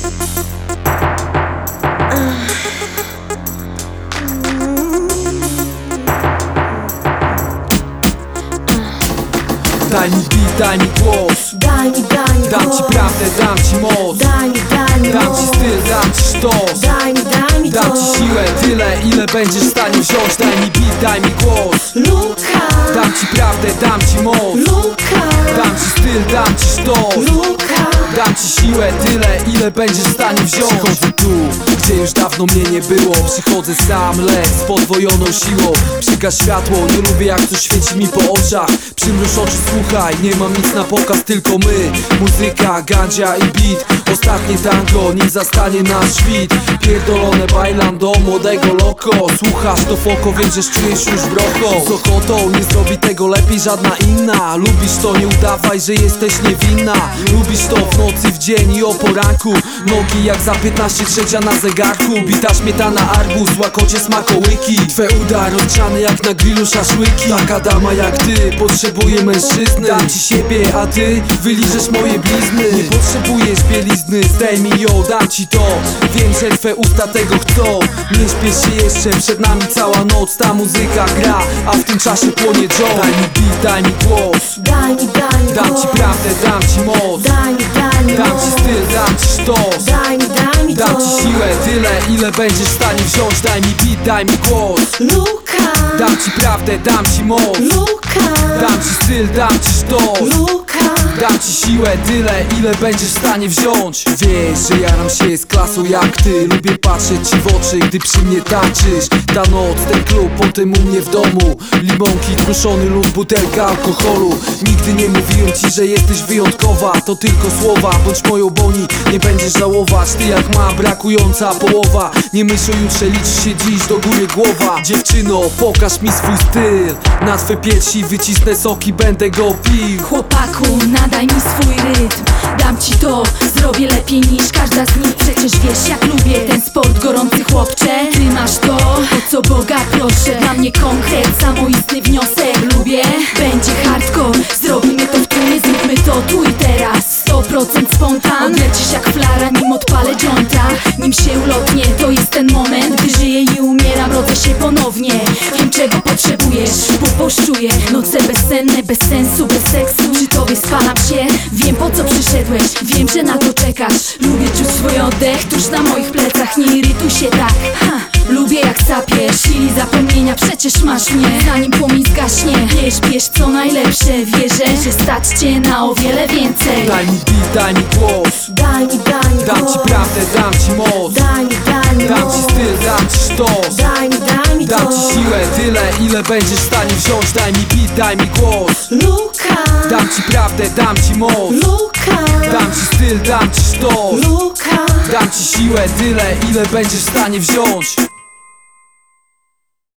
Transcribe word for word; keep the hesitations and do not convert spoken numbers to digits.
Daj mi beat, daj mi głos. Daj mi, daj mi Dam ci prawdę, dam ci moc. Daj mi, daj mi Dam ci styl, dam ci sztos. Daj mi, daj mi Dam ci siłę, tyle ile będziesz w stanie wziąć. Daj mi beat, daj mi głos. Luka, Dam ci prawdę, dam ci moc. Luka, Dam ci styl, dam ci sztos. Luka. Dam ci siłę, tyle ile będziesz w stanie wziąć. Przychodzę tu, gdzie już dawno mnie nie było. Przychodzę sam, lecz z podwojoną siłą. Przygaś światło, nie lubię jak coś świeci mi po oczach. Przymruż oczy, słuchaj, nie mam nic na pokaz, tylko my. Muzyka, gandzia i beat. Ostatnie tango, nim zastanie nas świt. Pierdolone bailando, młodego loko. Słuchasz to foko, wiem, że czujesz już broko. Z ochotą, nie zrobi tego lepiej żadna inna. Lubisz to, nie udawaj, że jesteś niewinna. Lubisz to w nocy, w dzień i o poranku. Nogi jak za piętnaście trzecia na zegarku. Bita śmietana, arbuz, łakocie smakołyki. Twe uda rozgrzane jak na grillu szaszłyki. Taka dama jak ty potrzebuje mężczyzny. Dam ci siebie, a ty wyliżesz moje blizny. Nie potrzebujesz bielizny, zdejmij ją, dam ci to. Wiem, że twe usta tego chcą. Nie śpiesz się jeszcze, przed nami cała noc. Ta muzyka gra, a w tym czasie płonie Joe. Daj mi beat, daj mi głos. Daj mi, daj mi Dam ci prawdę, dam ci moc. Daj mi, daj mi Dam ci styl, dam ci sztos. Daj mi, daj mi Dam ci siłę, tyle ile będziesz w stanie wziąć. Daj mi beat, daj mi głos. Luka, Dam ci prawdę, dam ci moc. Luka, Dam ci styl, dam ci sztos. Luka. Dam ci siłę, tyle ile będziesz w stanie wziąć. Wiesz, że jaram się z klasą jak ty. Lubię patrzeć ci w oczy, gdy przy mnie tańczysz. Ta noc, ten klub, potem u mnie w domu. Limonki, kruszony lub butelka alkoholu. Nigdy nie mówiłem ci, że jesteś wyjątkowa. To tylko słowa, bądź moją boni. Nie będziesz żałować, ty jak ma brakująca połowa. Nie myśl o jutrze, liczy się dziś, do góry głowa. Dziewczyno, pokaż mi swój styl. Na twe piersi wycisnę soki, będę go pił. Chłopaku, nadaj mi swój rytm. Dam ci to, zrobię lepiej niż każda z nich. Przecież wiesz jak lubię ten sport, gorący chłopcze. Ty masz to, o co Boga proszę. Dla mnie konkret, samoistny wniosek. Lubię, będzie hardcore. Zrobimy to w tłumie, zróbmy to tu i teraz. Sto procent spontan, odlecisz jak flara, nim odpalę jointa. Nim się ulotnie, to jest ten moment, gdy żyję i umieram, rodzę się ponownie. Wiem czego potrzebujesz, poposzczuję. Noce bezsenne, bez sensu, bez seksu. Przy tobie spalam się, wiem po co przyszedłeś. Wiem, że na to czekasz. Lubię czuć swój oddech tuż na moich plecach. Nie irytuj się tak, ha. Lubię jak sapiesz, sili zapomnienia, przecież masz mnie. Zanim płomień zgaśnie, nie śpiesz co najlepsze. Wierzę, że stać cię na o wiele więcej. Daj mi beat, daj mi głos. Daj mi, daj mi Dam ci prawdę, dam ci moc. Daj mi, daj mi Dam ci styl, dam ci sztos. Daj mi, daj mi Dam ci siłę, tyle ile będziesz w stanie wziąć. Daj mi beat, daj mi głos. Luka, Dam ci prawdę, dam ci moc. Luka, Dam ci styl, dam ci sztos. Luka. Dam ci siłę, tyle ile będziesz w stanie wziąć.